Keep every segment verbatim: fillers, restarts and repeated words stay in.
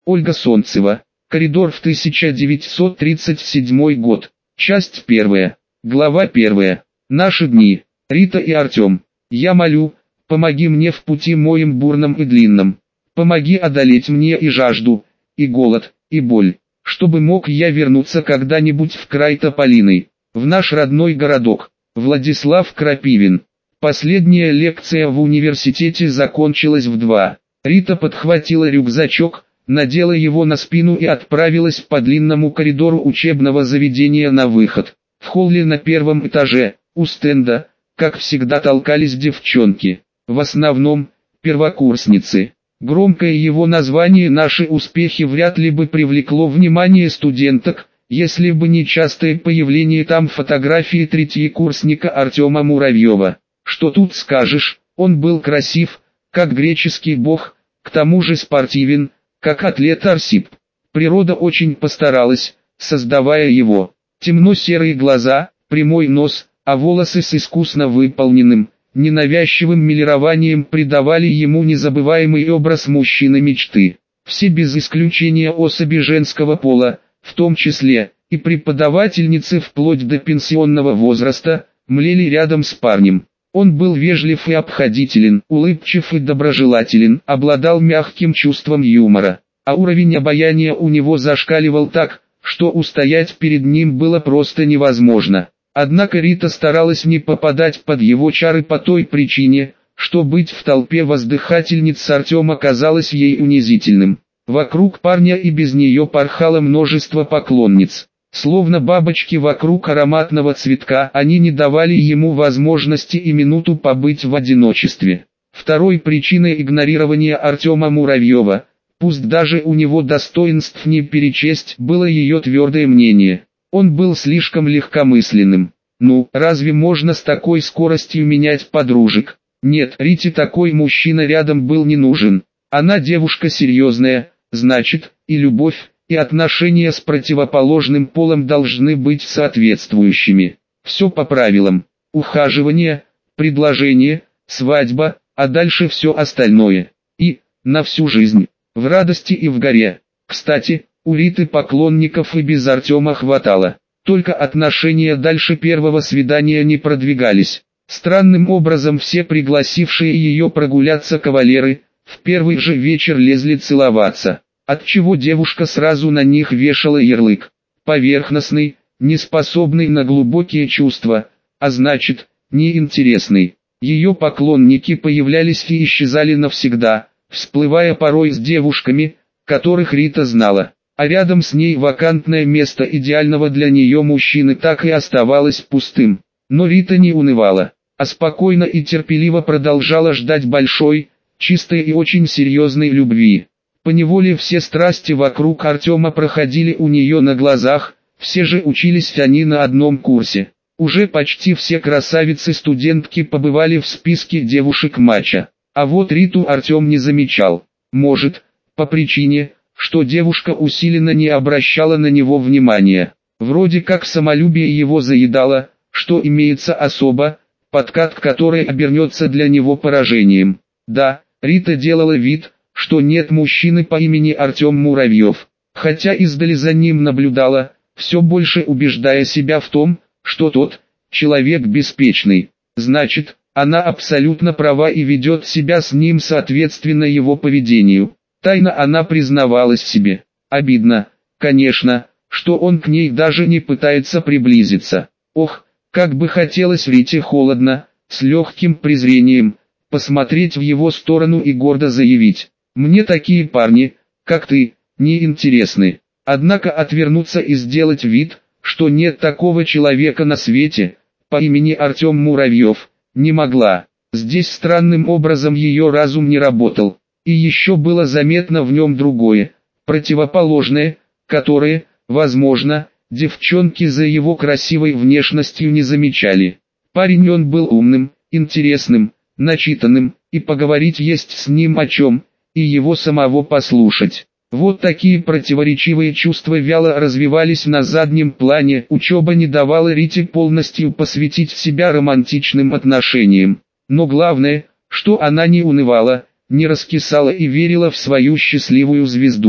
Ольга Солнцева. Коридор в тысяча девятьсот тридцать седьмой год. Часть первая. Глава первая. Наши дни. Рита и Артем. Я молю, помоги мне в пути моим бурном и длинном. Помоги одолеть мне и жажду, и голод, и боль, чтобы мог я вернуться когда-нибудь в край тополиный, в наш родной городок. Владислав Крапивин. Последняя лекция в университете закончилась в два. Рита подхватила рюкзачок, надела его на спину и отправилась по длинному коридору учебного заведения на выход. В холле на первом этаже, у стенда, как всегда толкались девчонки. В основном, первокурсницы. Громкое его название «Наши успехи» вряд ли бы привлекло внимание студенток, если бы не частое появление там фотографии третьекурсника Артема Муравьева. Что тут скажешь, он был красив, как греческий бог, к тому же спортивен, как атлет Арсип. Природа очень постаралась, создавая его. Темно-серые глаза, прямой нос, а волосы с искусно выполненным, ненавязчивым милированием придавали ему незабываемый образ мужчины мечты. Все без исключения особи женского пола, в том числе и преподавательницы вплоть до пенсионного возраста, млели рядом с парнем. Он был вежлив и обходителен, улыбчив и доброжелателен, обладал мягким чувством юмора, а уровень обаяния у него зашкаливал так, что устоять перед ним было просто невозможно. Однако Рита старалась не попадать под его чары по той причине, что быть в толпе воздыхательниц Артема казалось ей унизительным. Вокруг парня и без нее порхало множество поклонниц. Словно бабочки вокруг ароматного цветка, они не давали ему возможности и минуту побыть в одиночестве. Второй причиной игнорирования Артема Муравьева, пусть даже у него достоинств не перечесть, было ее твердое мнение. Он был слишком легкомысленным. Ну, разве можно с такой скоростью менять подружек? Нет, Рите такой мужчина рядом был не нужен. Она девушка серьезная, значит, и любовь, и отношения с противоположным полом должны быть соответствующими. Все по правилам. Ухаживание, предложение, свадьба, а дальше все остальное. И, на всю жизнь, в радости и в горе. Кстати, у Риты поклонников и без Артема хватало. Только отношения дальше первого свидания не продвигались. Странным образом все пригласившие ее прогуляться кавалеры, в первый же вечер лезли целоваться. Отчего девушка сразу на них вешала ярлык. Поверхностный, неспособный на глубокие чувства, а значит, неинтересный. Ее поклонники появлялись и исчезали навсегда, всплывая порой с девушками, которых Рита знала. А рядом с ней вакантное место идеального для нее мужчины так и оставалось пустым. Но Рита не унывала, а спокойно и терпеливо продолжала ждать большой, чистой и очень серьезной любви. Поневоле все страсти вокруг Артема проходили у нее на глазах, все же учились они на одном курсе. Уже почти все красавицы-студентки побывали в списке девушек матча. А вот Риту Артем не замечал. Может, по причине, что девушка усиленно не обращала на него внимания. Вроде как самолюбие его заедало, что имеется особа, подкат которой обернется для него поражением. Да, Рита делала вид, что нет мужчины по имени Артем Муравьев, хотя издали за ним наблюдала, все больше убеждая себя в том, что тот, человек беспечный. Значит, она абсолютно права и ведет себя с ним соответственно его поведению. Тайно она признавалась себе. Обидно, конечно, что он к ней даже не пытается приблизиться. Ох, как бы хотелось Рите холодно, с легким презрением, посмотреть в его сторону и гордо заявить: «Мне такие парни, как ты, не интересны». Однако отвернуться и сделать вид, что нет такого человека на свете, по имени Артем Муравьев, не могла. Здесь странным образом ее разум не работал. И еще было заметно в нем другое, противоположное, которое, возможно, девчонки за его красивой внешностью не замечали. Парень он был умным, интересным, начитанным, и поговорить есть с ним о чем, и его самого послушать. Вот такие противоречивые чувства вяло развивались на заднем плане. Учеба не давала Рите полностью посвятить себя романтичным отношениям. Но главное, что она не унывала, не раскисала и верила в свою счастливую звезду.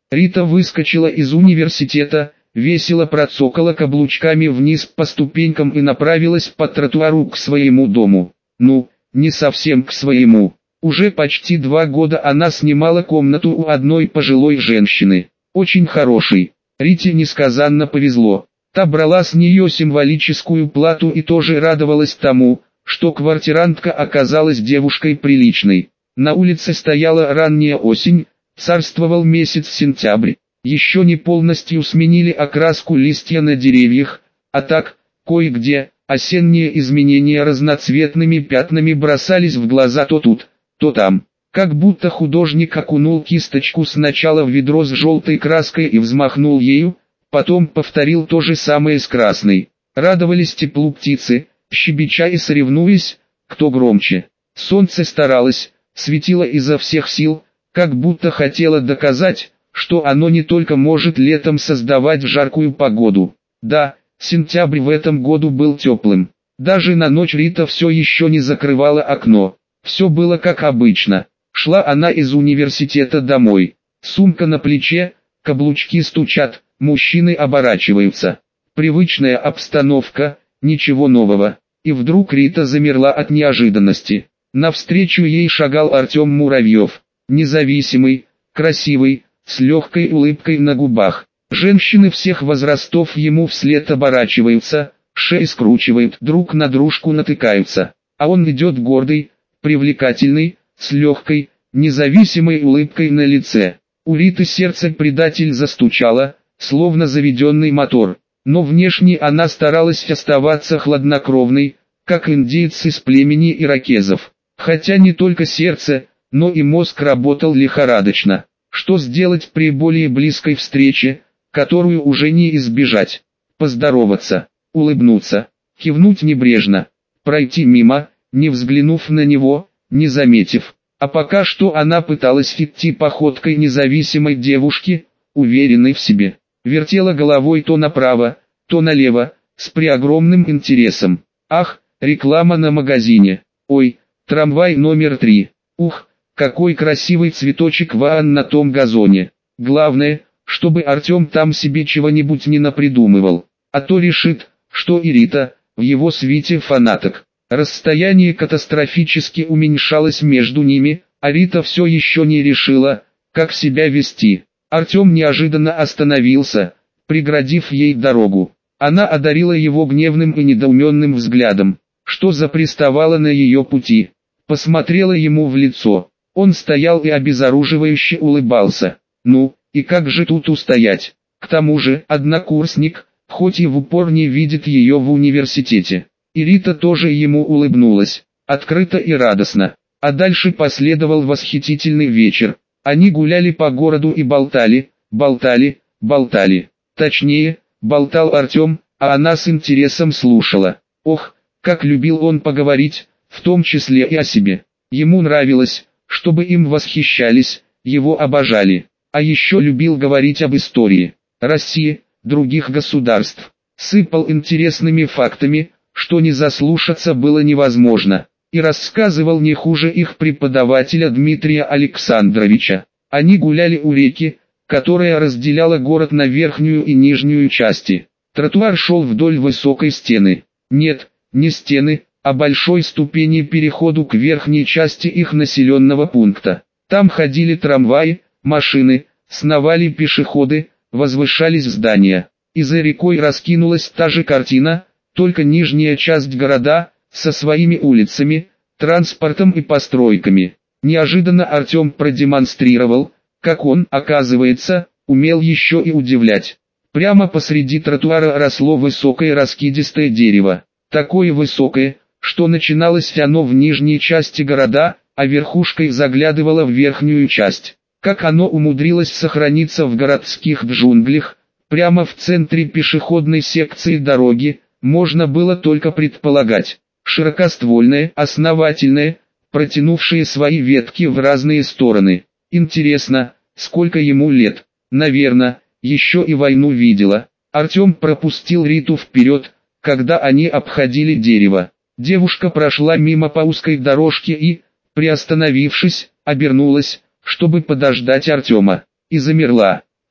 Рита выскочила из университета, весело процокала каблучками вниз по ступенькам и направилась по тротуару к своему дому. Ну, не совсем к своему. Уже почти два года она снимала комнату у одной пожилой женщины. Очень хорошей. Рите несказанно повезло. Та брала с нее символическую плату и тоже радовалась тому, что квартирантка оказалась девушкой приличной. На улице стояла ранняя осень, царствовал месяц сентябрь. Еще не полностью сменили окраску листья на деревьях, а так, кое-где, осенние изменения разноцветными пятнами бросались в глаза то тут, то там. Как будто художник окунул кисточку сначала в ведро с желтой краской и взмахнул ею, потом повторил то же самое с красной. Радовались теплу птицы, щебеча и соревнуясь, кто громче. Солнце старалось, светило изо всех сил, как будто хотело доказать, что оно не только может летом создавать жаркую погоду. Да, сентябрь в этом году был теплым. Даже на ночь Рита все еще не закрывала окно. Все было как обычно. Шла она из университета домой. Сумка на плече, каблучки стучат, мужчины оборачиваются. Привычная обстановка, ничего нового. И вдруг Рита замерла от неожиданности. Навстречу ей шагал Артем Муравьев. Независимый, красивый, с легкой улыбкой на губах. Женщины всех возрастов ему вслед оборачиваются, шеи скручивают, друг на дружку натыкаются. А он идет гордый, привлекательный, с легкой, независимой улыбкой на лице. У Риты сердце предатель застучало, словно заведенный мотор. Но внешне она старалась оставаться хладнокровной, как индейцы из племени иракезов. Хотя не только сердце, но и мозг работал лихорадочно. Что сделать при более близкой встрече, которую уже не избежать? Поздороваться, улыбнуться, кивнуть небрежно, пройти мимо, не взглянув на него, не заметив. А пока что она пыталась идти походкой независимой девушки, уверенной в себе. Вертела головой то направо, то налево, с преогромным интересом. Ах, реклама на магазине. Ой, трамвай номер три. Ух, какой красивый цветочек ван на том газоне. Главное, чтобы Артем там себе чего-нибудь не напридумывал. А то решит, что и Рита, в его свите фанаток. Расстояние катастрофически уменьшалось между ними, а Рита все еще не решила, как себя вести. Артем неожиданно остановился, преградив ей дорогу. Она одарила его гневным и недоуменным взглядом, что заприставало на ее пути. Посмотрела ему в лицо. Он стоял и обезоруживающе улыбался. Ну, и как же тут устоять? К тому же, однокурсник, хоть и в упор не видит ее в университете. И Рита тоже ему улыбнулась, открыто и радостно. А дальше последовал восхитительный вечер. Они гуляли по городу и болтали, болтали, болтали. Точнее, болтал Артем, а она с интересом слушала. Ох, как любил он поговорить, в том числе и о себе. Ему нравилось, чтобы им восхищались, его обожали. А еще любил говорить об истории России, других государств. Сыпал интересными фактами, что не заслушаться было невозможно. И рассказывал не хуже их преподавателя Дмитрия Александровича. Они гуляли у реки, которая разделяла город на верхнюю и нижнюю части. Тротуар шел вдоль высокой стены. Нет, не стены, а большой ступени переходу к верхней части их населенного пункта. Там ходили трамваи, машины, сновали пешеходы, возвышались здания. И за рекой раскинулась та же картина, только нижняя часть города, со своими улицами, транспортом и постройками. Неожиданно Артем продемонстрировал, как он, оказывается, умел еще и удивлять. Прямо посреди тротуара росло высокое раскидистое дерево. Такое высокое, что начиналось оно в нижней части города, а верхушкой заглядывало в верхнюю часть. Как оно умудрилось сохраниться в городских джунглях, прямо в центре пешеходной секции дороги, можно было только предполагать. Широкоствольное, основательное, протянувшее свои ветки в разные стороны. Интересно, сколько ему лет? Наверное, еще и войну видела. Артем пропустил Риту вперед, когда они обходили дерево. Девушка прошла мимо по узкой дорожке и, приостановившись, обернулась, чтобы подождать Артема. И замерла.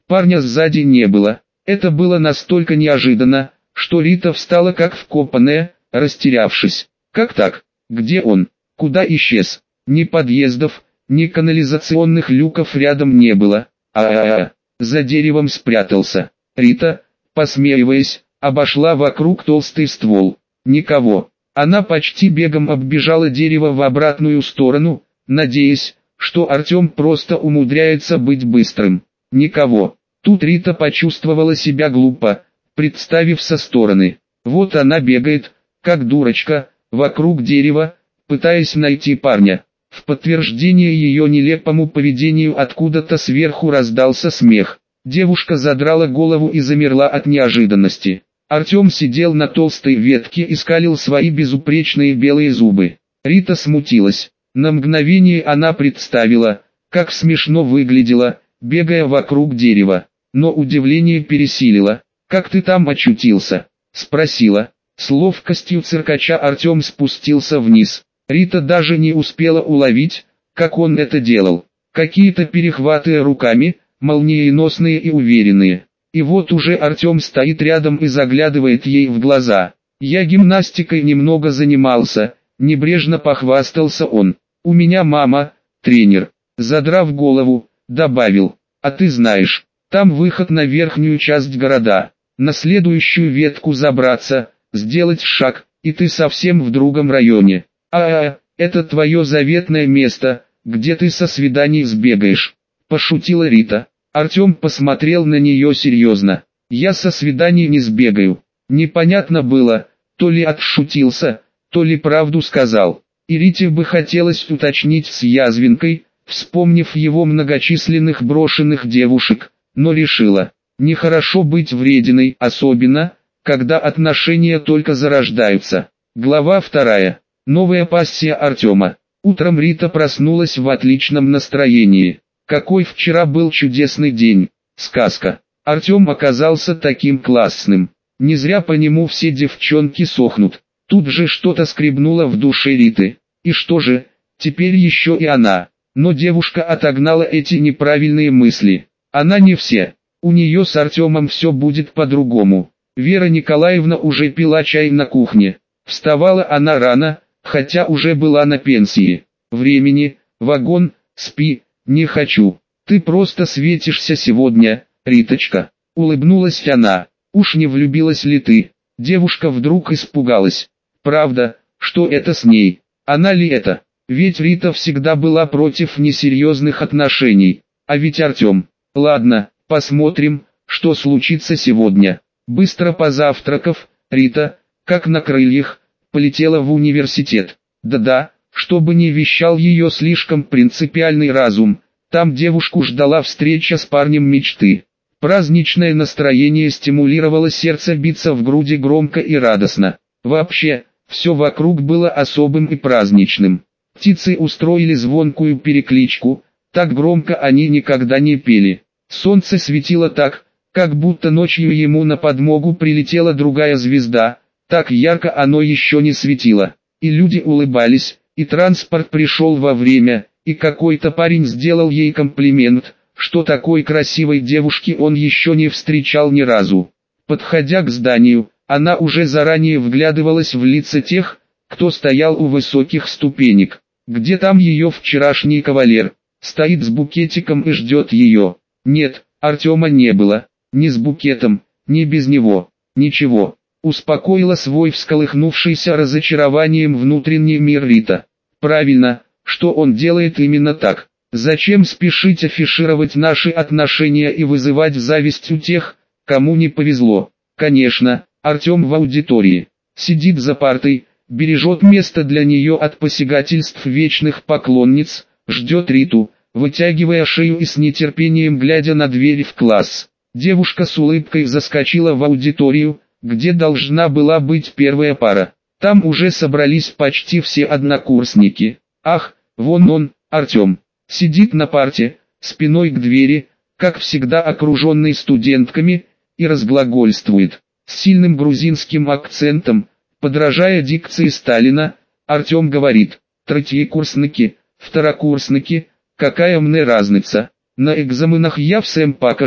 Парня сзади не было. Это было настолько неожиданно, что Рита встала как вкопанная, растерявшись. Как так? Где он? Куда исчез? Ни подъездов, ни канализационных люков рядом не было. А-а-а, за деревом спрятался. Рита, посмеиваясь, обошла вокруг толстый ствол. Никого. Она почти бегом оббежала дерево в обратную сторону, надеясь, что Артем просто умудряется быть быстрым. Никого. Тут Рита почувствовала себя глупо, представив со стороны. Вот она бегает, как дурочка, вокруг дерева, пытаясь найти парня. В подтверждение ее нелепому поведению откуда-то сверху раздался смех. Девушка задрала голову и замерла от неожиданности. Артем сидел на толстой ветке и скалил свои безупречные белые зубы. Рита смутилась. На мгновение она представила, как смешно выглядела, бегая вокруг дерева. Но удивление пересилило. «Как ты там очутился?» – спросила. С ловкостью циркача Артем спустился вниз. Рита даже не успела уловить, как он это делал. Какие-то перехваты руками, молниеносные и уверенные. И вот уже Артем стоит рядом и заглядывает ей в глаза. «Я гимнастикой немного занимался», – небрежно похвастался он. «У меня мама, тренер». Задрав голову, добавил: «А ты знаешь, там выход на верхнюю часть города. На следующую ветку забраться, сделать шаг, и ты совсем в другом районе. А-а, это твое заветное место, где ты со свиданий сбегаешь», – пошутила Рита. Артем посмотрел на нее серьезно. «Я со свиданий не сбегаю». Непонятно было, то ли отшутился, то ли правду сказал. И Рите бы хотелось уточнить с язвинкой, вспомнив его многочисленных брошенных девушек, но решила: нехорошо быть врединой, особенно, когда отношения только зарождаются. Глава вторая. Новая пассия Артема. Утром Рита проснулась в отличном настроении. Какой вчера был чудесный день. Сказка. Артем оказался таким классным. Не зря по нему все девчонки сохнут. Тут же что-то скребнуло в душе Риты. И что же, теперь еще и она. Но девушка отогнала эти неправильные мысли. Она не все. У нее с Артемом все будет по-другому. Вера Николаевна уже пила чай на кухне. Вставала она рано, хотя уже была на пенсии. Времени, вагон, спи, не хочу. Ты просто светишься сегодня, Риточка. Улыбнулась она. Уж не влюбилась ли ты? Девушка вдруг испугалась. Правда, что это с ней? Она ли это? Ведь Рита всегда была против несерьезных отношений. А ведь Артем... Ладно, посмотрим, что случится сегодня. Быстро позавтракав, Рита, как на крыльях, полетела в университет. Да-да, чтобы не вещал ее слишком принципиальный разум, там девушку ждала встреча с парнем мечты. Праздничное настроение стимулировало сердце биться в груди громко и радостно. Вообще, все вокруг было особым и праздничным. Птицы устроили звонкую перекличку, так громко они никогда не пели. Солнце светило так, как будто ночью ему на подмогу прилетела другая звезда, так ярко оно еще не светило. И люди улыбались, и транспорт пришел вовремя, и какой-то парень сделал ей комплимент, что такой красивой девушки он еще не встречал ни разу. Подходя к зданию, она уже заранее вглядывалась в лица тех, кто стоял у высоких ступенек. Где там ее вчерашний кавалер? Стоит с букетиком и ждет ее. Нет, Артема не было. Ни с букетом, ни без него. Ничего. Успокоила свой всколыхнувшийся разочарованием внутренний мир Рита. Правильно, что он делает именно так. Зачем спешить афишировать наши отношения и вызывать зависть у тех, кому не повезло? Конечно, Артем в аудитории. Сидит за партой, бережет место для нее от посягательств вечных поклонниц, ждет Риту, вытягивая шею и с нетерпением глядя на дверь в класс. Девушка с улыбкой заскочила в аудиторию, где должна была быть первая пара. Там уже собрались почти все однокурсники. Ах, вон он, Артем. Сидит на парте, спиной к двери, как всегда окруженный студентками, и разглагольствует. С сильным грузинским акцентом, подражая дикции Сталина, Артем говорит: «Третьекурсники, второкурсники, какая мне разница? На экзаменах я всем покажу,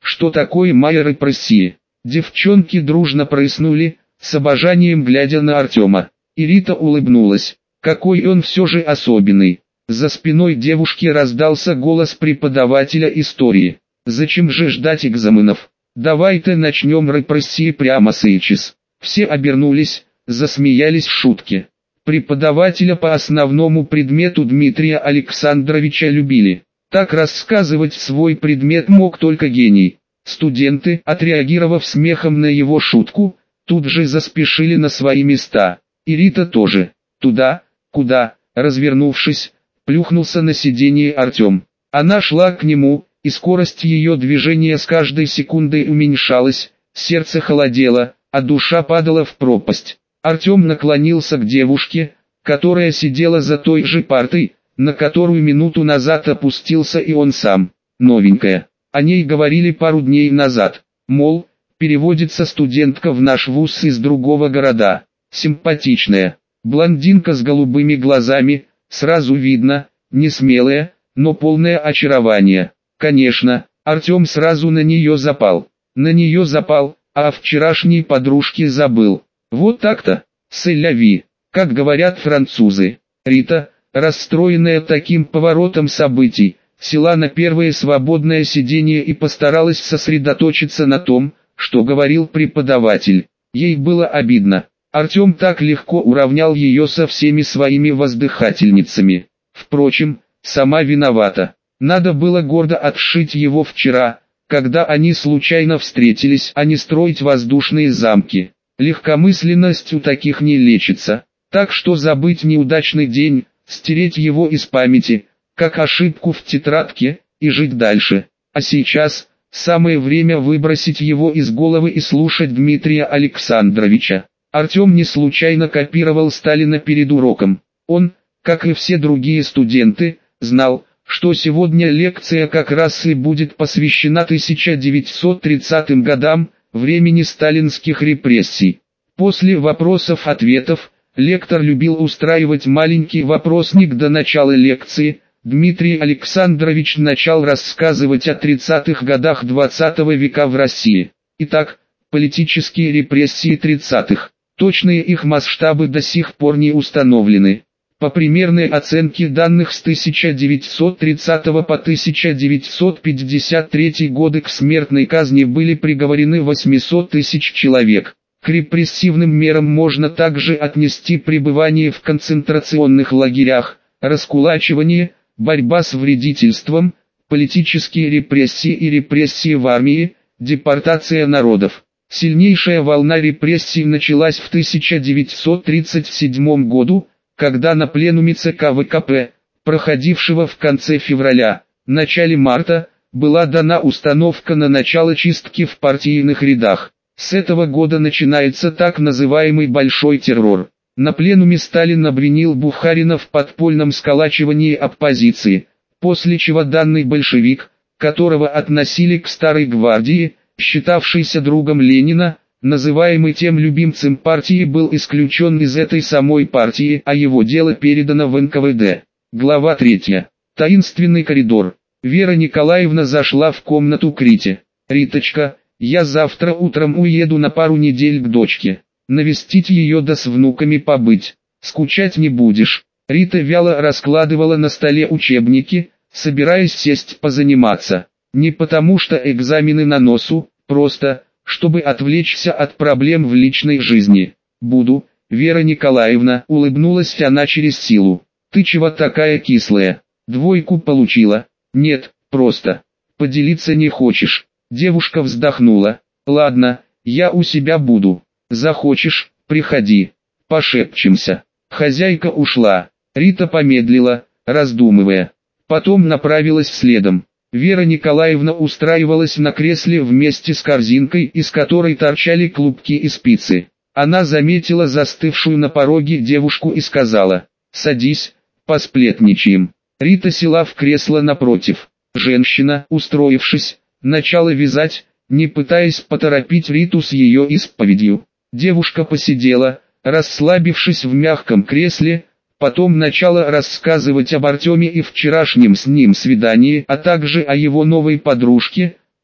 что такое моя репрессия. Девчонки дружно прыснули, с обожанием глядя на Артема. И Рита улыбнулась. Какой он все же особенный. За спиной девушки раздался голос преподавателя истории. Зачем же ждать экзаменов? Давайте начнем репрессии прямо сейчас. Все обернулись, засмеялись в шутке. Преподавателя по основному предмету Дмитрия Александровича любили. Так рассказывать свой предмет мог только гений. Студенты, отреагировав смехом на его шутку, тут же заспешили на свои места. И Рита тоже. Туда, куда, развернувшись, плюхнулся на сиденье Артем. Она шла к нему, и скорость ее движения с каждой секундой уменьшалась, сердце холодело, а душа падала в пропасть. Артем наклонился к девушке, которая сидела за той же партой, на которую минуту назад опустился и он сам. Новенькая. О ней говорили пару дней назад. Мол, переводится студентка в наш вуз из другого города. Симпатичная. Блондинка с голубыми глазами, сразу видно, не смелая, но полное очарование. Конечно, Артем сразу на нее запал. На нее запал, а о вчерашней подружке забыл. Вот так-то, c'est-la-vie, как говорят французы. Рита, расстроенная таким поворотом событий, села на первое свободное сиденье и постаралась сосредоточиться на том, что говорил преподаватель. Ей было обидно. Артем так легко уравнял ее со всеми своими воздыхательницами. Впрочем, сама виновата. Надо было гордо отшить его вчера, когда они случайно встретились, а не строить воздушные замки. Легкомысленность у таких не лечится. Так что забыть неудачный день, стереть его из памяти, как ошибку в тетрадке, и жить дальше. А сейчас, самое время выбросить его из головы и слушать Дмитрия Александровича. Артем не случайно копировал Сталина перед уроком. Он, как и все другие студенты, знал, что сегодня лекция как раз и будет посвящена тысяча девятьсот тридцатым годам, времени сталинских репрессий. После вопросов-ответов, лектор любил устраивать маленький вопросник до начала лекции. Дмитрий Александрович начал рассказывать о тридцатых годах двадцатого века в России. Итак, политические репрессии тридцатых. Точные их масштабы до сих пор не установлены. По примерной оценке данных с тысяча девятьсот тридцатого по тысяча девятьсот пятьдесят третий годы к смертной казни были приговорены восемьсот тысяч человек. К репрессивным мерам можно также отнести пребывание в концентрационных лагерях, раскулачивание, борьба с вредительством, политические репрессии и репрессии в армии, депортация народов. Сильнейшая волна репрессий началась в тысяча девятьсот тридцать седьмом году, когда на пленуме ЦК ВКП, проходившего в конце февраля, начале марта, была дана установка на начало чистки в партийных рядах. С этого года начинается так называемый «большой террор». На пленуме Сталин обвинил Бухарина в подпольном сколачивании оппозиции, после чего данный большевик, которого относили к старой гвардии, считавшийся другом Ленина, называемый тем любимцем партии, был исключен из этой самой партии, а его дело передано в эн ка вэ дэ. Глава третья. Таинственный коридор. Вера Николаевна зашла в комнату к Рите. «Риточка, я завтра утром уеду на пару недель к дочке. Навестить ее да с внуками побыть. Скучать не будешь». Рита вяло раскладывала на столе учебники, собираясь сесть позаниматься. Не потому что экзамены на носу, просто, чтобы отвлечься от проблем в личной жизни. «Буду, Вера Николаевна», — улыбнулась она через силу. «Ты чего такая кислая? Двойку получила?» «Нет, просто. Поделиться не хочешь». Девушка вздохнула. «Ладно, я у себя буду. Захочешь, приходи. Пошепчемся». Хозяйка ушла. Рита помедлила, раздумывая. Потом направилась следом. Вера Николаевна устраивалась на кресле вместе с корзинкой, из которой торчали клубки и спицы. Она заметила застывшую на пороге девушку и сказала: «Садись, посплетничаем». Рита села в кресло напротив. Женщина, устроившись, начала вязать, не пытаясь поторопить Риту с ее исповедью. Девушка посидела, расслабившись в мягком кресле, потом начала рассказывать об Артеме и вчерашнем с ним свидании, а также о его новой подружке,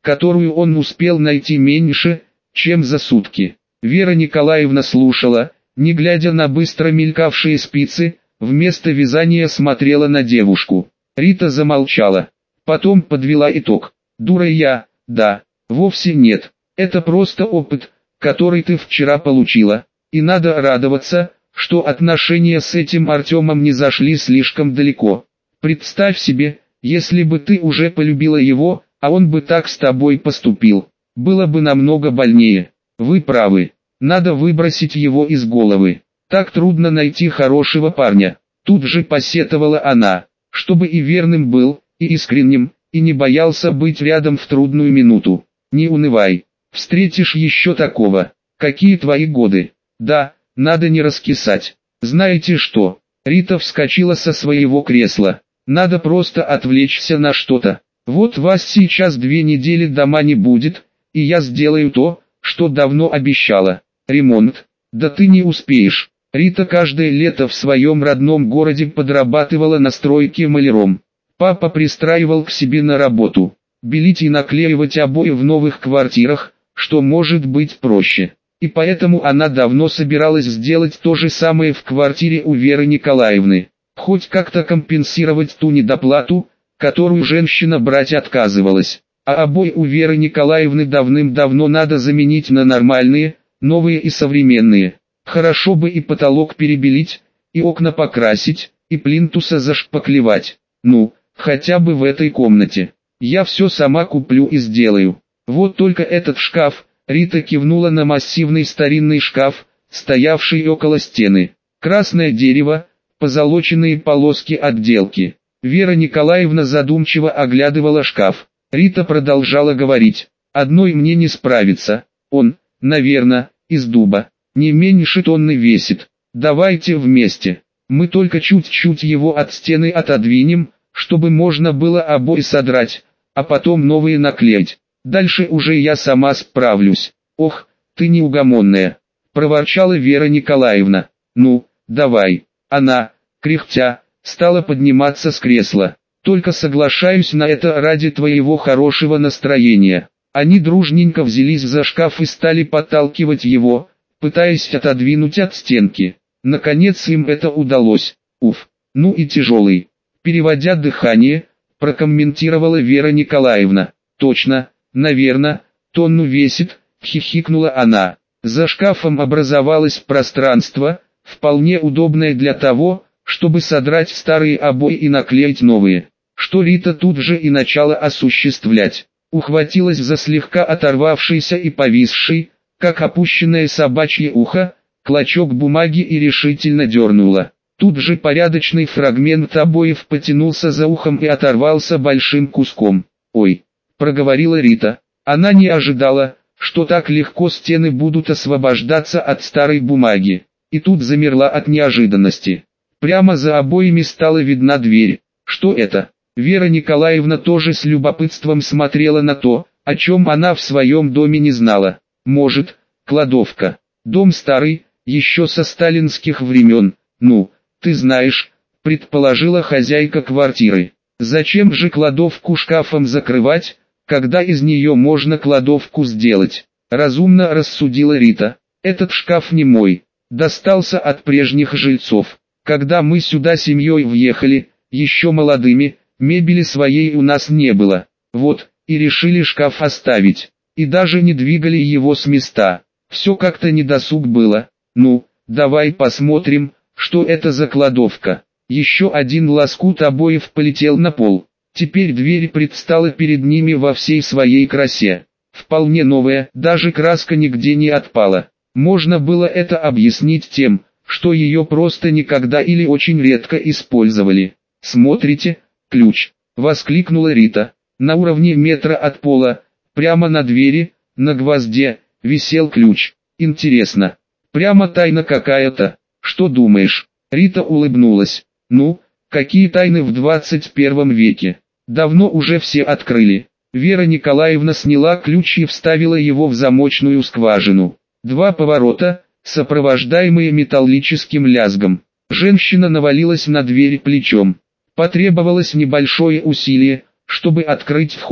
которую он успел найти меньше, чем за сутки. Вера Николаевна слушала, не глядя на быстро мелькавшие спицы, вместо вязания смотрела на девушку. Рита замолчала. Потом подвела итог. «Дура я, да, вовсе нет. Это просто опыт, который ты вчера получила. И надо радоваться, что отношения с этим Артемом не зашли слишком далеко. Представь себе, если бы ты уже полюбила его, а он бы так с тобой поступил. Было бы намного больнее. Вы правы. Надо выбросить его из головы. Так трудно найти хорошего парня». Тут же посетовала она, чтобы и верным был, и искренним, и не боялся быть рядом в трудную минуту. Не унывай. Встретишь еще такого. Какие твои годы? Да, надо не раскисать. Знаете что? Рита вскочила со своего кресла. Надо просто отвлечься на что-то. Вот вас сейчас две недели дома не будет, и я сделаю то, что давно обещала. Ремонт. Да ты не успеешь. Рита каждое лето в своем родном городе подрабатывала на стройке маляром. Папа пристраивал к себе на работу. Белить и наклеивать обои в новых квартирах, что может быть проще. И поэтому она давно собиралась сделать то же самое в квартире у Веры Николаевны. Хоть как-то компенсировать ту недоплату, которую женщина брать отказывалась. А обои у Веры Николаевны давным-давно надо заменить на нормальные, новые и современные. Хорошо бы и потолок перебелить, и окна покрасить, и плинтуса зашпаклевать. Ну, хотя бы в этой комнате. Я все сама куплю и сделаю. Вот только этот шкаф, Рита кивнула на массивный старинный шкаф, стоявший около стены. Красное дерево, позолоченные полоски отделки. Вера Николаевна задумчиво оглядывала шкаф. Рита продолжала говорить. Одной мне не справиться. Он, наверное, из дуба. Не меньше тонны весит. Давайте вместе. Мы только чуть-чуть его от стены отодвинем, чтобы можно было обои содрать, а потом новые наклеить. Дальше уже я сама справлюсь. Ох, ты неугомонная, проворчала Вера Николаевна. Ну, давай. Она, кряхтя, стала подниматься с кресла. Только соглашаюсь на это ради твоего хорошего настроения. Они дружненько взялись за шкаф и стали подталкивать его, пытаясь отодвинуть от стенки. Наконец им это удалось. Уф, ну и тяжелый. Переводя дыхание, прокомментировала Вера Николаевна. Точно, наверное, тонну весит, хихикнула она. За шкафом образовалось пространство, вполне удобное для того, чтобы содрать старые обои и наклеить новые. Что Рита тут же и начала осуществлять. Ухватилась за слегка оторвавшийся и повисший, как опущенное собачье ухо, клочок бумаги и решительно дернула. Тут же порядочный фрагмент обоев потянулся за ухом и оторвался большим куском. «Ой», — проговорила Рита. Она не ожидала, что так легко стены будут освобождаться от старой бумаги. И тут замерла от неожиданности. Прямо за обоями стала видна дверь. Что это? Вера Николаевна тоже с любопытством смотрела на то, о чем она в своем доме не знала. Может, кладовка. Дом старый, еще со сталинских времен. Ну, ты знаешь, предположила хозяйка квартиры. Зачем же кладовку шкафом закрывать, когда из нее можно кладовку сделать? Разумно рассудила Рита. Этот шкаф не мой. Достался от прежних жильцов. Когда мы сюда семьей въехали, еще молодыми, мебели своей у нас не было. Вот, и решили шкаф оставить. И даже не двигали его с места. Все как-то недосуг было. Ну, давай посмотрим, что это за кладовка. Еще один лоскут обоев полетел на пол. Теперь дверь предстала перед ними во всей своей красе. Вполне новая, даже краска нигде не отпала. Можно было это объяснить тем, что ее просто никогда или очень редко использовали. «Смотрите, ключ!» — воскликнула Рита. На уровне метра от пола, прямо на двери, на гвозде, висел ключ. Интересно, прямо тайна какая-то. Что думаешь? Рита улыбнулась. Ну, какие тайны в двадцать первом веке? Давно уже все открыли. Вера Николаевна сняла ключ и вставила его в замочную скважину. Два поворота, сопровождаемые металлическим лязгом. Женщина навалилась на дверь плечом. Потребовалось небольшое усилие, чтобы открыть вход.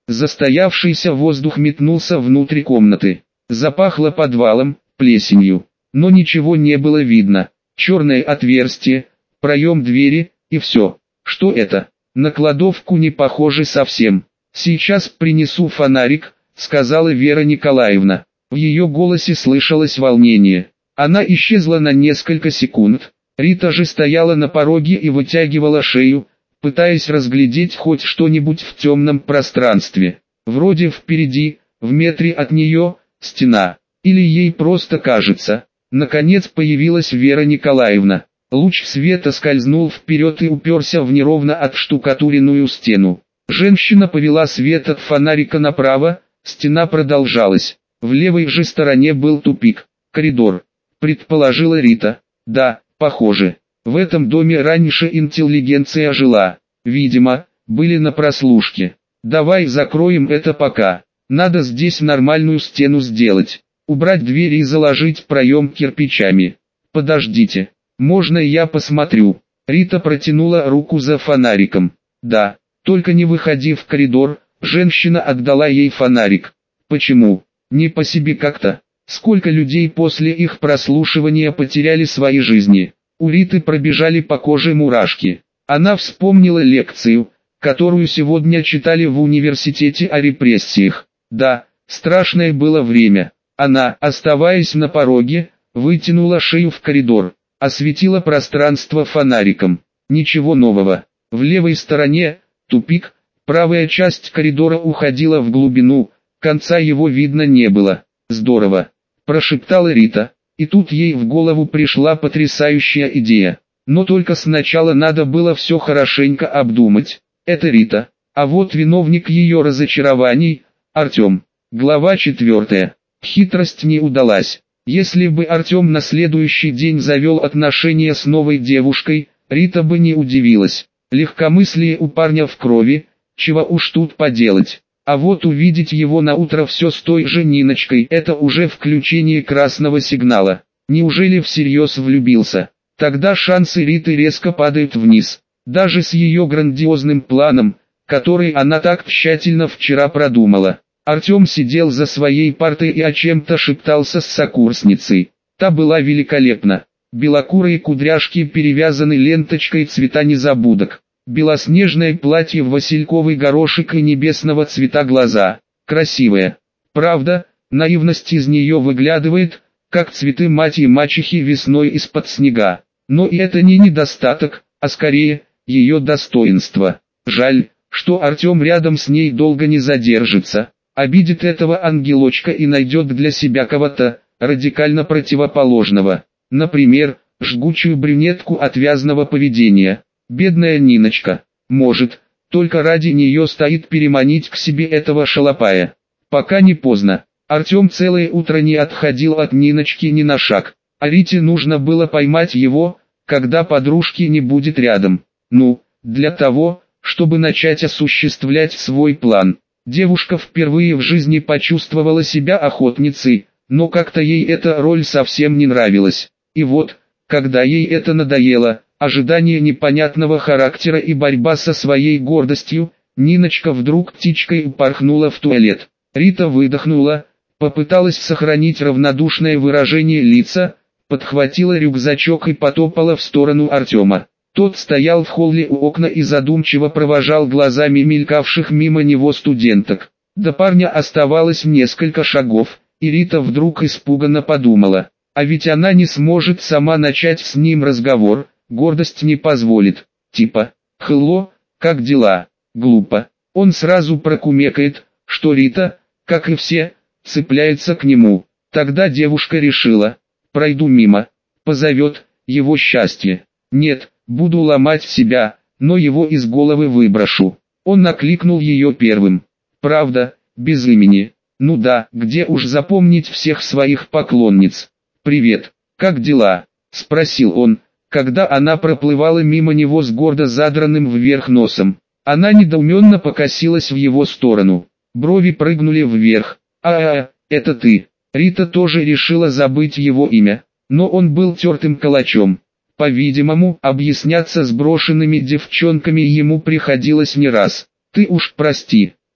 Застоявшийся воздух метнулся внутрь комнаты. Запахло подвалом, плесенью. Но ничего не было видно. Черное отверстие, проем двери, и все. Что это? На кладовку не похоже совсем. «Сейчас принесу фонарик», — сказала Вера Николаевна. В ее голосе слышалось волнение. Она исчезла на несколько секунд. Рита же стояла на пороге и вытягивала шею, пытаясь разглядеть хоть что-нибудь в темном пространстве. Вроде впереди, в метре от нее, стена. Или ей просто кажется. Наконец появилась Вера Николаевна. Луч света скользнул вперед и уперся в неровно отштукатуренную стену. Женщина повела свет от фонарика направо, стена продолжалась. В левой же стороне был тупик, коридор, предположила Рита. Да, похоже. В этом доме раньше интеллигенция жила. Видимо, были на прослушке. Давай закроем это пока. Надо здесь нормальную стену сделать. Убрать двери и заложить проем кирпичами. Подождите. Можно я посмотрю? Рита протянула руку за фонариком. Да, только не выходи в коридор. Женщина отдала ей фонарик. Почему? Не по себе как-то. Сколько людей после их прослушивания потеряли свои жизни. У Риты пробежали по коже мурашки. Она вспомнила лекцию, которую сегодня читали в университете о репрессиях. Да, страшное было время. Она, оставаясь на пороге, вытянула шею в коридор, осветила пространство фонариком. Ничего нового. В левой стороне тупик, правая часть коридора уходила в глубину, конца его видно не было. Здорово, прошептала Рита, и тут ей в голову пришла потрясающая идея. Но только сначала надо было все хорошенько обдумать. Это Рита, а вот виновник ее разочарований, Артем. Глава четвертая. Хитрость не удалась. Если бы Артем на следующий день завел отношения с новой девушкой, Рита бы не удивилась. Легкомыслие у парня в крови, чего уж тут поделать. А вот увидеть его на утро все с той же Ниночкой — это уже включение красного сигнала. Неужели всерьез влюбился? Тогда шансы Риты резко падают вниз. Даже с ее грандиозным планом, который она так тщательно вчера продумала. Артем сидел за своей партой и о чем-то шептался с сокурсницей. Та была великолепна. Белокурые кудряшки перевязаны ленточкой цвета незабудок. Белоснежное платье в васильковый горошек и небесного цвета глаза. Красивая. Правда, наивность из нее выглядывает, как цветы мать и мачехи весной из-под снега. Но и это не недостаток, а скорее, ее достоинство. Жаль, что Артем рядом с ней долго не задержится. Обидит этого ангелочка и найдет для себя кого-то, радикально противоположного. Например, жгучую брюнетку отвязного поведения. Бедная Ниночка. Может, только ради нее стоит переманить к себе этого шалопая. Пока не поздно. Артем целое утро не отходил от Ниночки ни на шаг. А Рите нужно было поймать его, когда подружки не будет рядом. Ну, для того, чтобы начать осуществлять свой план. Девушка впервые в жизни почувствовала себя охотницей, но как-то ей эта роль совсем не нравилась. И вот, когда ей это надоело, ожидание непонятного характера и борьба со своей гордостью, Ниночка вдруг птичкой упорхнула в туалет. Рита выдохнула, попыталась сохранить равнодушное выражение лица, подхватила рюкзачок и потопала в сторону Артема. Тот стоял в холле у окна и задумчиво провожал глазами мелькавших мимо него студенток. До парня оставалось несколько шагов, и Рита вдруг испуганно подумала, а ведь она не сможет сама начать с ним разговор, гордость не позволит. Типа, «Хелло, как дела?» Глупо. Он сразу прокумекает, что Рита, как и все, цепляется к нему. Тогда девушка решила, пройду мимо, позовет, его счастье. Нет, буду ломать себя, но его из головы выброшу. Он накликнул ее первым. Правда, без имени. Ну да, где уж запомнить всех своих поклонниц. «Привет, как дела?» – спросил он, когда она проплывала мимо него с гордо задранным вверх носом. Она недоуменно покосилась в его сторону. Брови прыгнули вверх. «А-а, это ты». Рита тоже решила забыть его имя, но он был тертым калачом. По-видимому, объясняться с брошенными девчонками ему приходилось не раз. «Ты уж прости,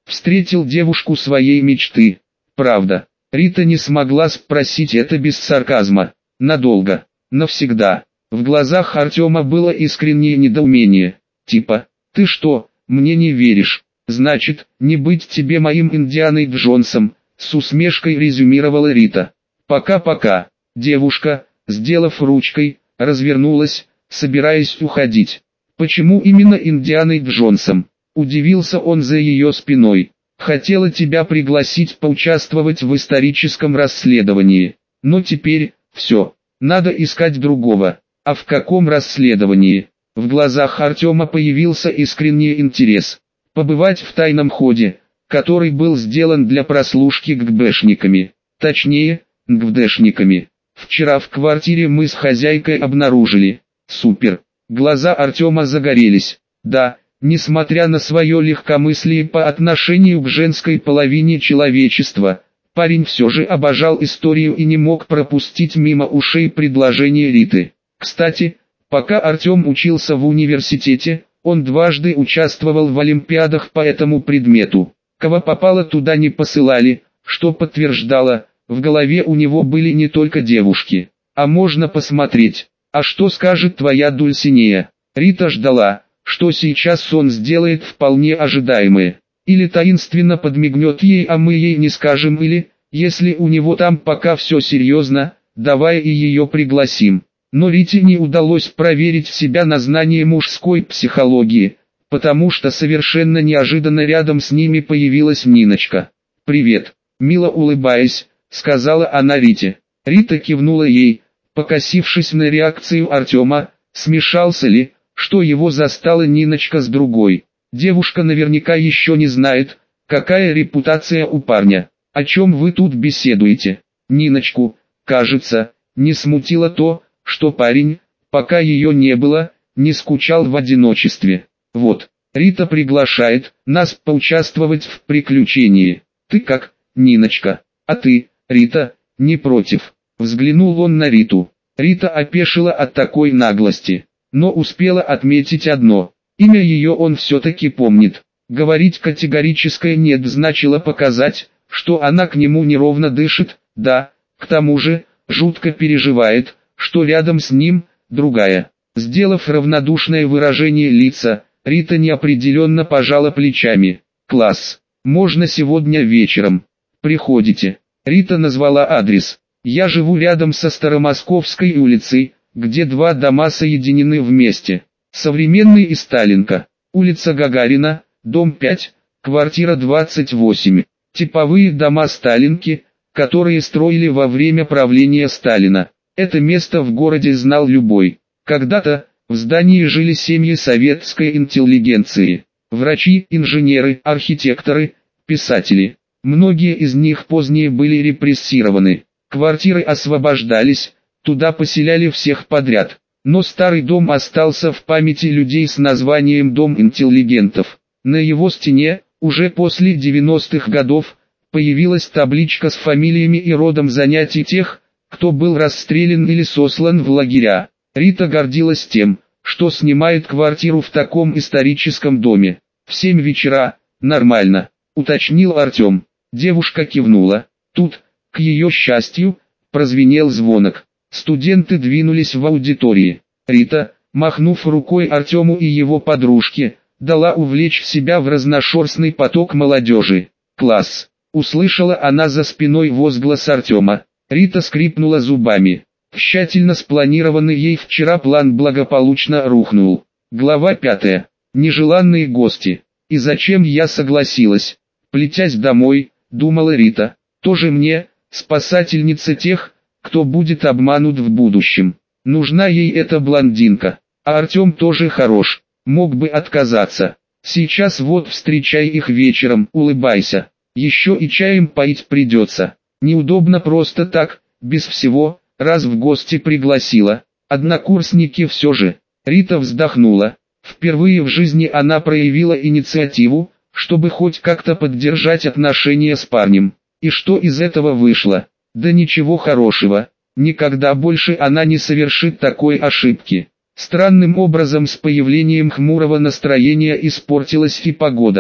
Встретил девушку своей мечты. Правда. Рита не смогла спросить это без сарказма. Надолго. Навсегда. В глазах Артема было искреннее недоумение. Типа, ты что, мне не веришь? Значит, не быть тебе моим Индианой Джонсом, с усмешкой резюмировала Рита. Пока-пока. Девушка, сделав ручкой, развернулась, собираясь уходить. Почему именно Индианой Джонсом? Удивился он за ее спиной. Хотела тебя пригласить поучаствовать в историческом расследовании. Но теперь, все, надо искать другого. А в каком расследовании? В глазах Артема появился искренний интерес. Побывать в тайном ходе, который был сделан для прослушки ГБшниками. Точнее, НГВДшниками. Вчера в квартире мы с хозяйкой обнаружили. Супер. Глаза Артема загорелись. Да, несмотря на свое легкомыслие по отношению к женской половине человечества, парень все же обожал историю и не мог пропустить мимо ушей предложение Риты. Кстати, пока Артем учился в университете, он дважды участвовал в олимпиадах по этому предмету. Кого попало туда не посылали, что подтверждало, в голове у него были не только девушки. А можно посмотреть, а что скажет твоя Дульсинея? Рита ждала, что сейчас он сделает вполне ожидаемое. Или таинственно подмигнет ей, а мы ей не скажем, или, если у него там пока все серьезно, давай и ее пригласим. Но Рите не удалось проверить себя на знание мужской психологии, потому что совершенно неожиданно рядом с ними появилась Ниночка. «Привет», мило улыбаясь, сказала она Рите. Рита кивнула ей, покосившись на реакцию Артема, смешался ли, что его застала Ниночка с другой. Девушка наверняка еще не знает, какая репутация у парня. О чем вы тут беседуете? Ниночку, кажется, не смутило то, что парень, пока ее не было, не скучал в одиночестве. Вот, Рита приглашает нас поучаствовать в приключении. Ты как, Ниночка? А ты, Рита, не против? Взглянул он на Риту. Рита опешила от такой наглости, но успела отметить одно. Имя ее он все-таки помнит. Говорить категорическое «нет» значило показать, что она к нему неровно дышит, да, к тому же, жутко переживает, что рядом с ним, другая. Сделав равнодушное выражение лица, Рита неопределенно пожала плечами. «Класс, можно сегодня вечером. Приходите». Рита назвала адрес. «Я живу рядом со Старомосковской улицей, где два дома соединены вместе. Современный и Сталинка. Улица Гагарина, дом пять, квартира двадцать восемь. Типовые дома Сталинки, которые строили во время правления Сталина. Это место в городе знал любой. Когда-то в здании жили семьи советской интеллигенции. Врачи, инженеры, архитекторы, писатели. Многие из них позднее были репрессированы. Квартиры освобождались, туда поселяли всех подряд. Но старый дом остался в памяти людей с названием «Дом интеллигентов». На его стене, уже после девяностых годов, появилась табличка с фамилиями и родом занятий тех, кто был расстрелян или сослан в лагеря. Рита гордилась тем, что снимает квартиру в таком историческом доме. «В семь вечера, нормально», — уточнил Артем. Девушка кивнула. Тут, к ее счастью, прозвенел звонок. Студенты двинулись в аудитории. Рита, махнув рукой Артему и его подружке, дала увлечь себя в разношерстный поток молодежи. «Класс!» — услышала она за спиной возглас Артема. Рита скрипнула зубами. Тщательно спланированный ей вчера план благополучно рухнул. Глава пятая. Нежеланные гости. И зачем я согласилась? Плетясь домой, думала Рита. Тоже мне, спасательница тех, кто будет обманут в будущем. Нужна ей эта блондинка. А Артем тоже хорош. Мог бы отказаться. Сейчас вот встречай их вечером, улыбайся. Еще и чаем поить придется. Неудобно просто так, без всего, раз в гости пригласила. Однокурсники все же. Рита вздохнула. Впервые в жизни она проявила инициативу, чтобы хоть как-то поддержать отношения с парнем. И что из этого вышло? Да ничего хорошего. Никогда больше она не совершит такой ошибки. Странным образом с появлением хмурого настроения испортилась и погода.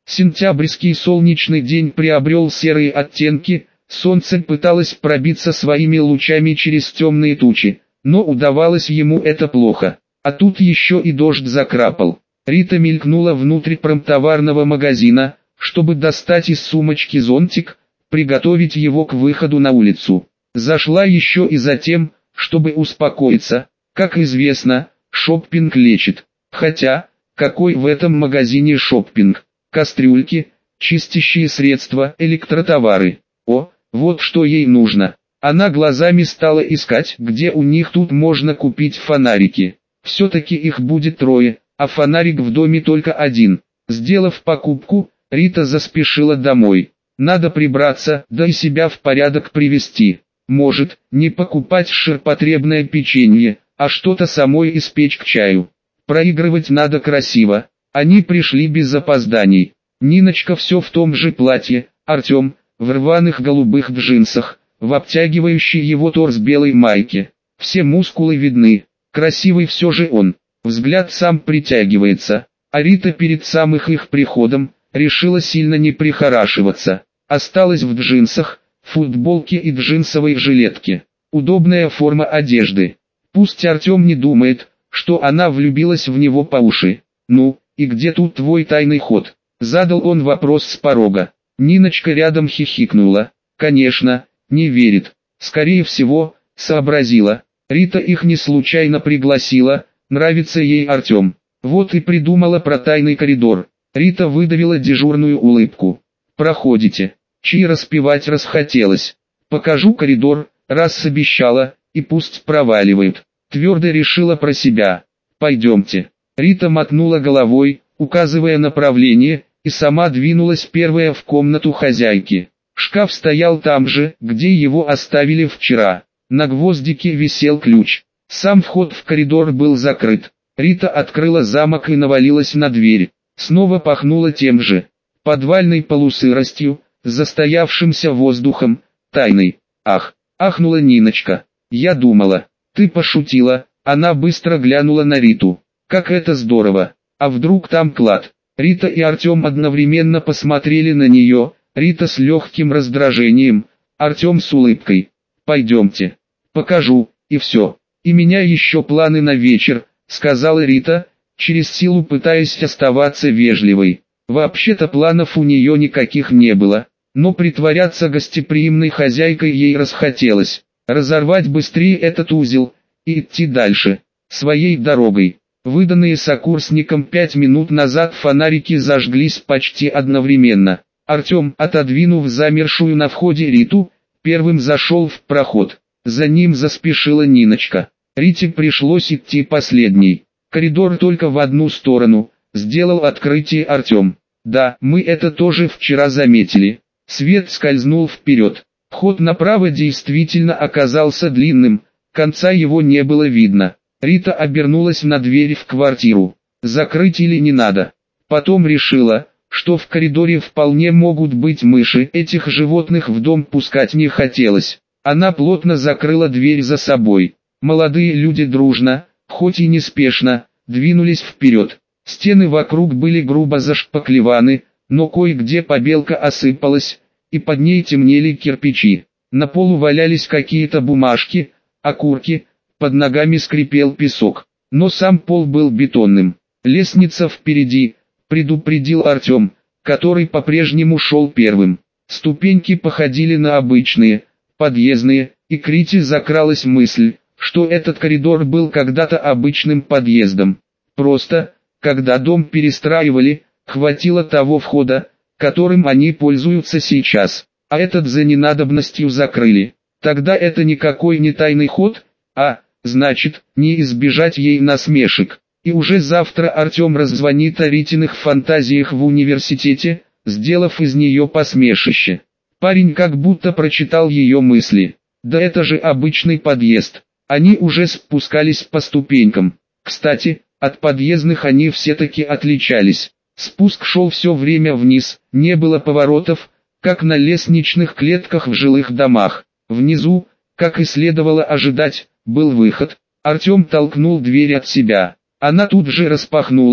Сентябрьский солнечный день приобрел серые оттенки, солнце пыталось пробиться своими лучами через темные тучи, но удавалось ему это плохо. А тут еще и дождь закрапал. Рита мелькнула внутрь промтоварного магазина, чтобы достать из сумочки зонтик, приготовить его к выходу на улицу. Зашла еще и за тем, чтобы успокоиться. Как известно, шоппинг лечит. Хотя, какой в этом магазине шоппинг? Кастрюльки, чистящие средства, электротовары. О, вот что ей нужно. Она глазами стала искать, где у них тут можно купить фонарики. Все-таки их будет трое, а фонарик в доме только один. Сделав покупку, Рита заспешила домой. Надо прибраться, да и себя в порядок привести. Может, не покупать ширпотребное печенье, а что-то самой испечь к чаю. Проигрывать надо красиво. Они пришли без опозданий. Ниночка все в том же платье, Артем, в рваных голубых джинсах, в обтягивающей его торс белой майке. Все мускулы видны, красивый все же он, взгляд сам притягивается. А Рита перед самым их приходом, решила сильно не прихорашиваться. Осталась в джинсах, футболке и джинсовой жилетке. Удобная форма одежды. Пусть Артем не думает, что она влюбилась в него по уши. Ну, и где тут твой тайный ход? Задал он вопрос с порога. Ниночка рядом хихикнула. Конечно, не верит. Скорее всего, сообразила. Рита их не случайно пригласила, нравится ей Артем. Вот и придумала про тайный коридор. Рита выдавила дежурную улыбку. Проходите. Чьи распевать расхотелось. Покажу коридор, раз обещала, и пусть проваливает. Твердо решила про себя. Пойдемте. Рита мотнула головой, указывая направление, и сама двинулась первая в комнату хозяйки. Шкаф стоял там же, где его оставили вчера. На гвоздике висел ключ. Сам вход в коридор был закрыт. Рита открыла замок и навалилась на дверь. Снова пахнуло тем же. Подвальной полусыростью, застоявшимся воздухом, тайной. Ах, ахнула Ниночка. Я думала, ты пошутила. Она быстро глянула на Риту. Как это здорово. А вдруг там клад? Рита и Артем одновременно посмотрели на нее. Рита с легким раздражением, Артем с улыбкой. Пойдемте. Покажу, и все. И меня еще планы на вечер, сказала Рита, через силу пытаясь оставаться вежливой. Вообще-то планов у нее никаких не было, но притворяться гостеприимной хозяйкой ей расхотелось. Разорвать быстрее этот узел и идти дальше, своей дорогой. Выданные сокурсникам пять минут назад фонарики зажглись почти одновременно. Артем, отодвинув замершую на входе Риту, первым зашел в проход. За ним заспешила Ниночка. Рите пришлось идти последней. Коридор только в одну сторону, сделал открытие Артем. Да, мы это тоже вчера заметили. Свет скользнул вперед. Ход направо действительно оказался длинным, конца его не было видно. Рита обернулась на дверь в квартиру. Закрыть или не надо? Потом решила, что в коридоре вполне могут быть мыши. Этих животных в дом пускать не хотелось. Она плотно закрыла дверь за собой. Молодые люди дружно, хоть и неспешно, двинулись вперед. Стены вокруг были грубо зашпаклеваны, но кое-где побелка осыпалась, и под ней темнели кирпичи. На полу валялись какие-то бумажки, окурки, под ногами скрипел песок, но сам пол был бетонным. Лестница впереди, предупредил Артем, который по-прежнему шел первым. Ступеньки походили на обычные, подъездные, и к Рите закралась мысль, что этот коридор был когда-то обычным подъездом. Просто, когда дом перестраивали, хватило того входа, которым они пользуются сейчас, а этот за ненадобностью закрыли. Тогда это никакой не тайный ход, а, значит, не избежать ей насмешек. И уже завтра Артем раззвонит о Ритиных фантазиях в университете, сделав из нее посмешище. Парень как будто прочитал ее мысли. Да это же обычный подъезд. Они уже спускались по ступенькам. Кстати, от подъездных они все-таки отличались. Спуск шел все время вниз, не было поворотов, как на лестничных клетках в жилых домах. Внизу, как и следовало ожидать, был выход. Артем толкнул дверь от себя. Она тут же распахнулась,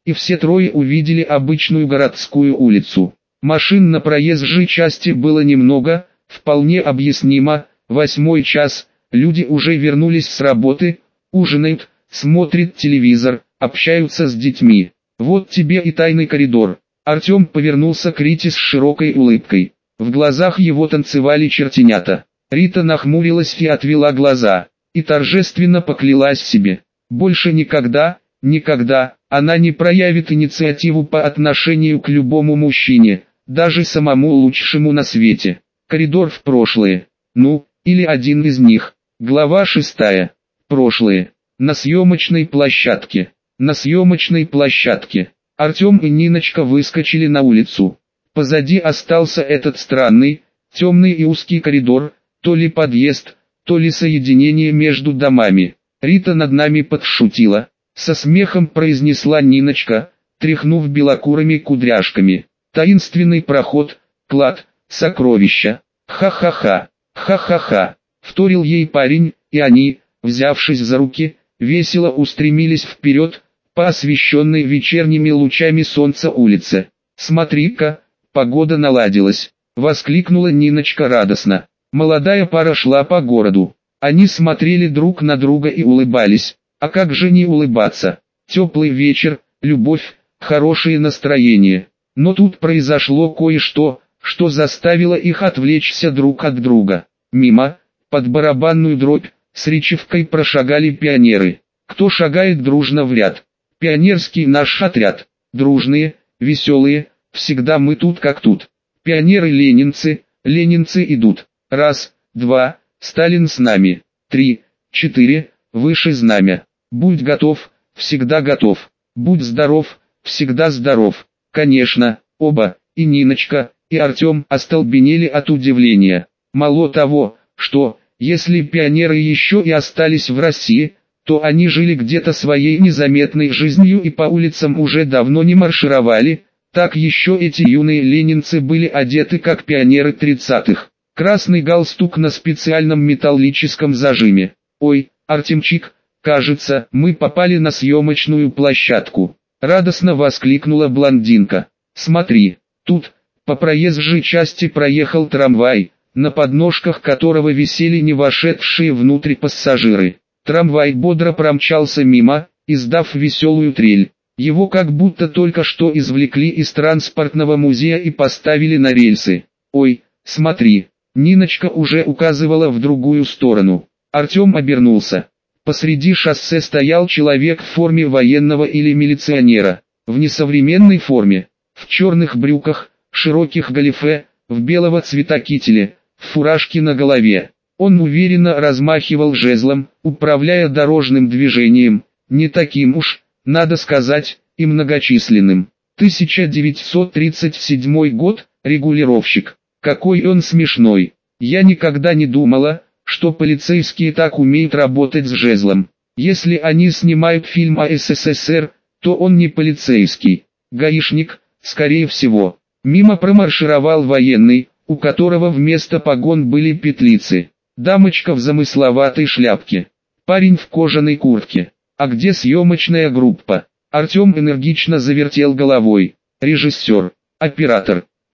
и все трое увидели обычную городскую улицу. Машин на проезжей части было немного, вполне объяснимо, восьмой час, люди уже вернулись с работы, ужинают, смотрят телевизор, общаются с детьми. Вот тебе и тайный коридор. Артем повернулся к Рите с широкой улыбкой. В глазах его танцевали чертенята. Рита нахмурилась и отвела глаза, и торжественно поклялась себе. Больше никогда, никогда, она не проявит инициативу по отношению к любому мужчине, даже самому лучшему на свете. Коридор в прошлое. Ну, или один из них. Глава шестая. Прошлое. На съемочной площадке. На съемочной площадке. Артем и Ниночка выскочили на улицу. Позади остался этот странный, темный и узкий коридор, то ли подъезд, то ли соединение между домами. Рита над нами подшутила. Со смехом произнесла Ниночка, тряхнув белокурыми кудряшками. Таинственный проход, клад, сокровища. Ха-ха-ха, ха-ха-ха. Вторил ей парень, и они, взявшись за руки, весело устремились вперед, по освещенной вечерними лучами солнца улице. «Смотри-ка, погода наладилась!» — воскликнула Ниночка радостно. Молодая пара шла по городу. Они смотрели друг на друга и улыбались. А как же не улыбаться? Теплый вечер, любовь, хорошее настроение. Но тут произошло кое-что, что заставило их отвлечься друг от друга. Мимо, под барабанную дробь, с речевкой прошагали пионеры. Кто шагает дружно в ряд? Пионерский наш отряд. Дружные, веселые, всегда мы тут как тут. Пионеры-ленинцы, ленинцы идут. Раз, два, Сталин с нами. Три, четыре, выше знамя. Будь готов, всегда готов. Будь здоров, всегда здоров. Конечно, оба, и Ниночка, и Артем остолбенели от удивления. Мало того, что, если пионеры еще и остались в России, то они жили где-то своей незаметной жизнью и по улицам уже давно не маршировали, так еще эти юные ленинцы были одеты как пионеры тридцатых. Красный галстук на специальном металлическом зажиме. «Ой, Артемчик, кажется, мы попали на съемочную площадку», — радостно воскликнула блондинка. «Смотри, тут, по проезжей части проехал трамвай, на подножках которого висели не вошедшие внутрь пассажиры. Трамвай бодро промчался мимо, издав веселую трель. Его как будто только что извлекли из транспортного музея и поставили на рельсы. Ой, смотри, Ниночка уже указывала в другую сторону. Артем обернулся. Посреди шоссе стоял человек в форме военного или милиционера. В несовременной форме, в черных брюках, широких галифе, в белого цвета кителе, в фуражке на голове. Он уверенно размахивал жезлом, управляя дорожным движением, не таким уж, надо сказать, и многочисленным. тысяча девятьсот тридцать седьмой год, регулировщик. Какой он смешной. Я никогда не думала, что полицейские так умеют работать с жезлом. Если они снимают фильм о СССР, то он не полицейский. Гаишник, скорее всего. Мимо промаршировал военный, у которого вместо погон были петлицы. Дамочка в замысловатой шляпке. Парень в кожаной куртке. А где съемочная группа? Артем энергично завертел головой. Режиссер, оператор,